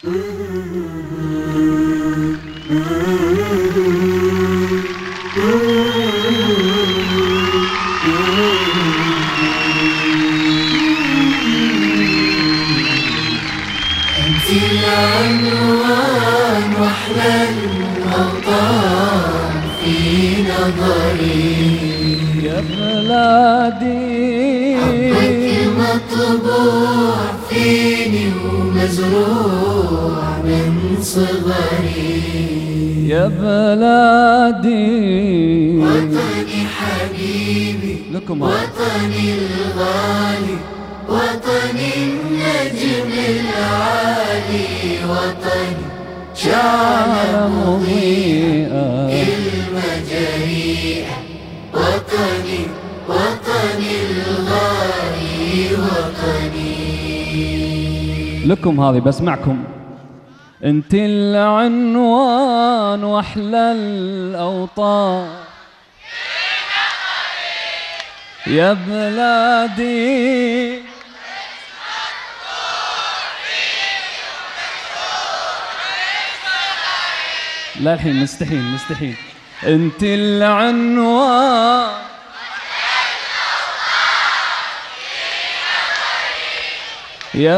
أنت العنوان وأحلى الأوطان في نظري يا بلادي، حبك مطبوع فيني ومزروع من صغري. يا بلادي وطني حبيبي لكم وطني الغالي، وطني النجم العالي، وطني شعلة مضيئة المجاريح، وطني وطني الغالي، وطني. لكم هذه بسمعكم. انت العنوان واحلى الاوطان يا بلادي، لا الحين مستحيل. انت العنوان يا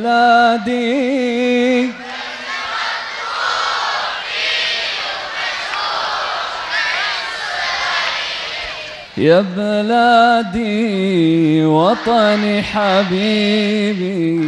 بلادي، يا بلادي وطني حبيبي،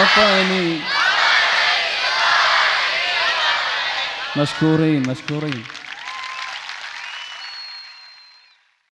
وطني. مشكورين.